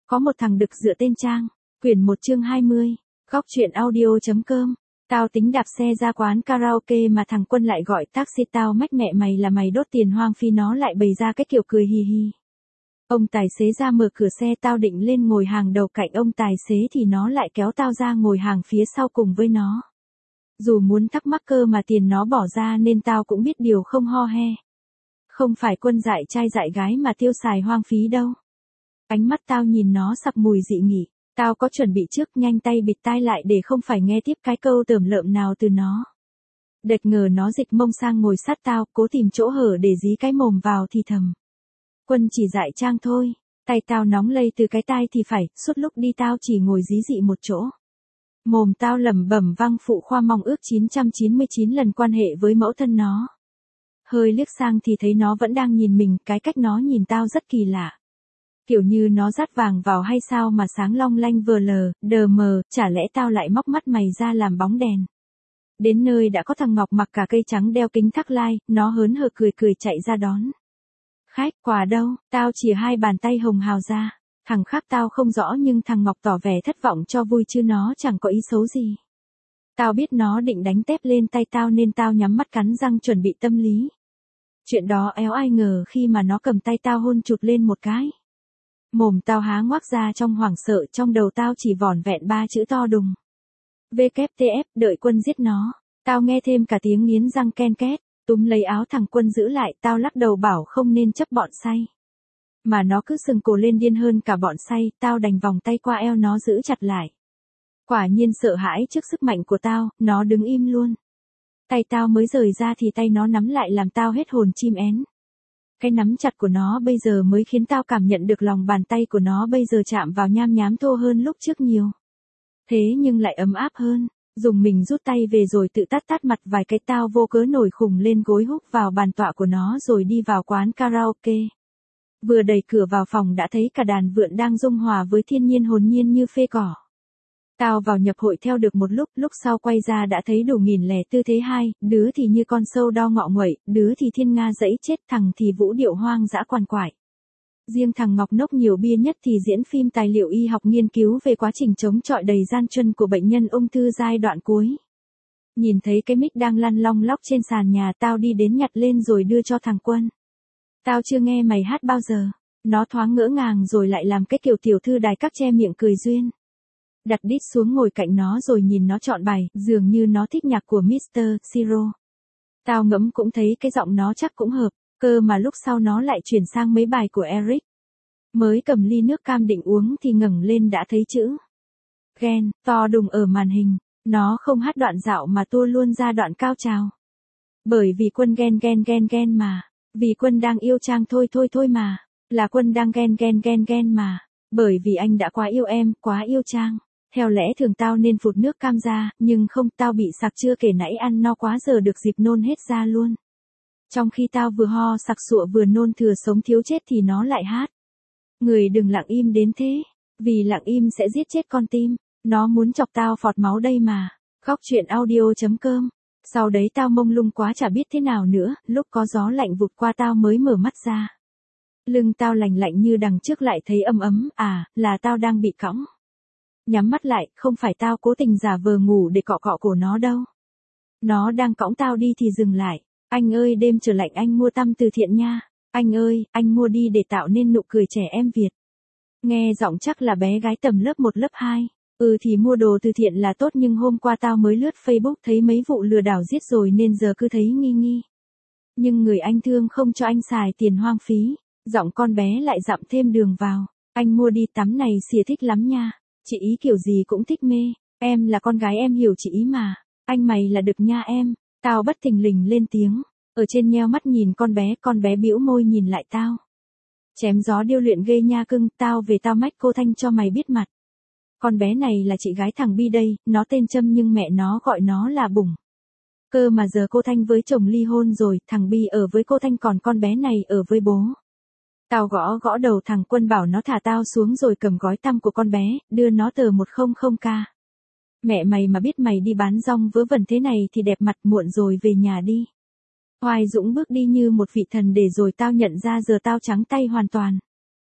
Có một thằng đực dựa tên Trang. Quyển 1 chương 20. Góc truyện audio.com. Tao tính đạp xe ra quán karaoke mà thằng Quân lại gọi taxi, tao mách mẹ mày là mày đốt tiền hoang phí, nó lại bày ra cái kiểu cười hì hì. Ông tài xế ra mở cửa xe, tao định lên ngồi hàng đầu cạnh ông tài xế thì nó lại kéo tao ra ngồi hàng phía sau cùng với nó. Dù muốn thắc mắc cơ mà tiền nó bỏ ra nên tao cũng biết điều không ho he. Không phải Quân dại trai dại gái mà tiêu xài hoang phí đâu. Ánh mắt tao nhìn nó sặc mùi dị nghị. Tao có chuẩn bị trước, nhanh tay bịt tai lại để không phải nghe tiếp cái câu tởm lợm nào từ nó. Đệt ngờ nó dịch mông sang ngồi sát tao, cố tìm chỗ hở để dí cái mồm vào thì thầm. Quân chỉ dại Trang thôi. Tay tao nóng lây từ cái tai thì phải, suốt lúc đi tao chỉ ngồi dí dị một chỗ. Mồm tao lẩm bẩm vang phụ khoa mong ước 999 lần quan hệ với mẫu thân nó. Hơi liếc sang thì thấy nó vẫn đang nhìn mình, cái cách nó nhìn tao rất kỳ lạ. Kiểu như nó dắt vàng vào hay sao mà sáng long lanh vờ lờ, đờ mờ, chả lẽ tao lại móc mắt mày ra làm bóng đèn. Đến nơi đã có thằng Ngọc mặc cả cây trắng đeo kính thắc lai, nó hớn hở cười cười chạy ra đón. Khách, quà đâu? Tao chìa hai bàn tay hồng hào ra. Thằng khác tao không rõ nhưng thằng Ngọc tỏ vẻ thất vọng cho vui chứ nó chẳng có ý xấu gì. Tao biết nó định đánh tép lên tay tao nên tao nhắm mắt cắn răng chuẩn bị tâm lý. Chuyện đó éo ai ngờ khi mà nó cầm tay tao hôn chụt lên một cái. Mồm tao há ngoác ra trong hoảng sợ, trong đầu tao chỉ vỏn vẹn 3 chữ to đùng. WTF, đợi Quân giết nó. Tao nghe thêm cả tiếng nghiến răng ken két, túm lấy áo thằng Quân giữ lại, tao lắc đầu bảo không nên chấp bọn say. Mà nó cứ sừng cổ lên điên hơn cả bọn say, tao đành vòng tay qua eo nó giữ chặt lại. Quả nhiên sợ hãi trước sức mạnh của tao, nó đứng im luôn. Tay tao mới rời ra thì tay nó nắm lại làm tao hết hồn chim én. Cái nắm chặt của nó bây giờ mới khiến tao cảm nhận được lòng bàn tay của nó bây giờ chạm vào nham nhám thô hơn lúc trước nhiều. Thế nhưng lại ấm áp hơn, dùng mình rút tay về rồi tự tát mặt vài cái, tao vô cớ nổi khùng lên gối húc vào bàn tọa của nó rồi đi vào quán karaoke. Vừa đẩy cửa vào phòng đã thấy cả đàn vượn đang dung hòa với thiên nhiên hồn nhiên như phê cỏ. Tao vào nhập hội theo được một lúc sau quay ra đã thấy đủ nghìn lẻ tư thế hai, đứa thì như con sâu đo ngọ nguậy, đứa thì thiên nga dẫy chết, thằng thì vũ điệu hoang dã quằn quại. Riêng thằng Ngọc nốc nhiều bia nhất thì diễn phim tài liệu y học nghiên cứu về quá trình chống chọi đầy gian truân của bệnh nhân ung thư giai đoạn cuối. Nhìn thấy cái mic đang lăn long lóc trên sàn nhà, tao đi đến nhặt lên rồi đưa cho thằng Quân. Tao chưa nghe mày hát bao giờ. Nó thoáng ngỡ ngàng rồi lại làm cái kiểu tiểu thư đài các che miệng cười duyên. Đặt đít xuống ngồi cạnh nó rồi nhìn nó chọn bài, dường như nó thích nhạc của Mr. Siro. Tao ngẫm cũng thấy cái giọng nó chắc cũng hợp, cơ mà lúc sau nó lại chuyển sang mấy bài của Eric. Mới cầm ly nước cam định uống thì ngẩng lên đã thấy chữ ghen to đùng ở màn hình. Nó không hát đoạn dạo mà tua luôn ra đoạn cao trào. Bởi vì Quân ghen mà. Vì Quân đang yêu Trang thôi mà. Là Quân đang ghen mà. Bởi vì anh đã quá yêu em, quá yêu Trang. Theo lẽ thường tao nên phụt nước cam ra, nhưng không, tao bị sặc chưa kể nãy ăn no quá giờ được dịp nôn hết ra luôn. Trong khi tao vừa ho sặc sụa vừa nôn thừa sống thiếu chết thì nó lại hát. Người đừng lặng im đến thế, vì lặng im sẽ giết chết con tim. Nó muốn chọc tao phọt máu đây mà. Góc truyện audio.com. Sau đấy tao mông lung quá chả biết thế nào nữa, lúc có gió lạnh vụt qua tao mới mở mắt ra. Lưng tao lạnh lạnh như đằng trước lại thấy ấm, là tao đang bị cõng. Nhắm mắt lại, không phải tao cố tình giả vờ ngủ để cọ cổ nó đâu. Nó đang cõng tao đi thì dừng lại. Anh ơi, đêm trở lạnh anh mua tăm từ thiện nha. Anh ơi, anh mua đi để tạo nên nụ cười trẻ em Việt. Nghe giọng chắc là bé gái tầm lớp 1 lớp 2. Thì mua đồ từ thiện là tốt, nhưng hôm qua tao mới lướt Facebook thấy mấy vụ lừa đảo giết rồi nên giờ cứ thấy nghi. Nhưng người anh thương không cho anh xài tiền hoang phí. Giọng con bé lại dặm thêm đường vào. Anh mua đi tắm này xìa thích lắm nha. Chị ý kiểu gì cũng thích mê. Em là con gái em hiểu chị ý mà. Anh mày là đực nha em. Tao bất thình lình lên tiếng. Ở trên nheo mắt nhìn con bé bĩu môi nhìn lại tao. Chém gió điêu luyện ghê nha cưng, tao về tao mách cô Thanh cho mày biết mặt. Con bé này là chị gái thằng Bi đây, nó tên Trâm nhưng mẹ nó gọi nó là Bùng. Cơ mà giờ cô Thanh với chồng ly hôn rồi, thằng Bi ở với cô Thanh còn con bé này ở với bố. Tao gõ đầu thằng Quân bảo nó thả tao xuống rồi cầm gói tăm của con bé, đưa nó tờ 100k. Mẹ mày mà biết mày đi bán rong vớ vẩn thế này thì đẹp mặt, muộn rồi về nhà đi. Hoài Dũng bước đi như một vị thần để rồi tao nhận ra giờ tao trắng tay hoàn toàn.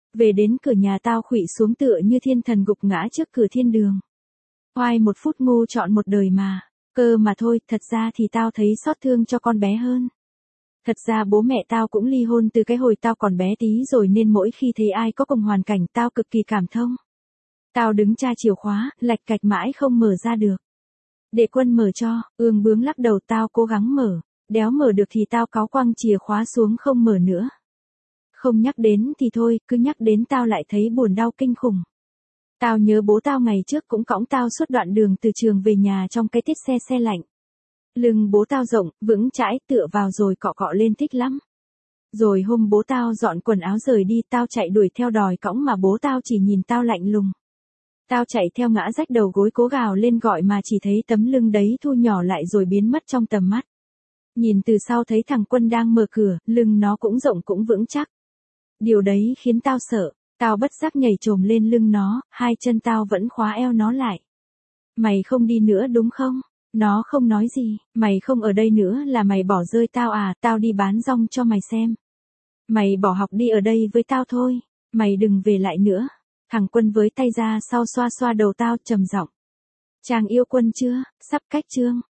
Về đến cửa nhà tao khuỵu xuống tựa như thiên thần gục ngã trước cửa thiên đường. Oai một phút ngu chọn một đời mà. Cơ mà thôi, thật ra thì tao thấy xót thương cho con bé hơn. Thật ra bố mẹ tao cũng ly hôn từ cái hồi tao còn bé tí rồi nên mỗi khi thấy ai có cùng hoàn cảnh tao cực kỳ cảm thông. Tao đứng tra chìa khóa, lạch cạch mãi không mở ra được. Để Quân mở cho, ương bướng lắc đầu tao cố gắng mở. Đéo mở được thì tao cáu quăng chìa khóa xuống không mở nữa. Không nhắc đến thì thôi, cứ nhắc đến tao lại thấy buồn đau kinh khủng. Tao nhớ bố tao ngày trước cũng cõng tao suốt đoạn đường từ trường về nhà trong cái tiết xe lạnh. Lưng bố tao rộng, vững chãi tựa vào rồi cọ cọ lên thích lắm. Rồi hôm bố tao dọn quần áo rời đi tao chạy đuổi theo đòi cõng mà bố tao chỉ nhìn tao lạnh lùng. Tao chạy theo ngã rách đầu gối cố gào lên gọi mà chỉ thấy tấm lưng đấy thu nhỏ lại rồi biến mất trong tầm mắt. Nhìn từ sau thấy thằng Quân đang mở cửa, lưng nó cũng rộng cũng vững chắc. Điều đấy khiến tao sợ, tao bất giác nhảy chồm lên lưng nó, hai chân tao vẫn khóa eo nó lại. Mày không đi nữa đúng không? Nó không nói gì, mày không ở đây nữa là mày bỏ rơi tao à, tao đi bán rong cho mày xem. Mày bỏ học đi ở đây với tao thôi, mày đừng về lại nữa. Thằng Quân với tay ra sau xoa xoa đầu tao trầm giọng. Chàng yêu Quân chưa, sắp cách chương.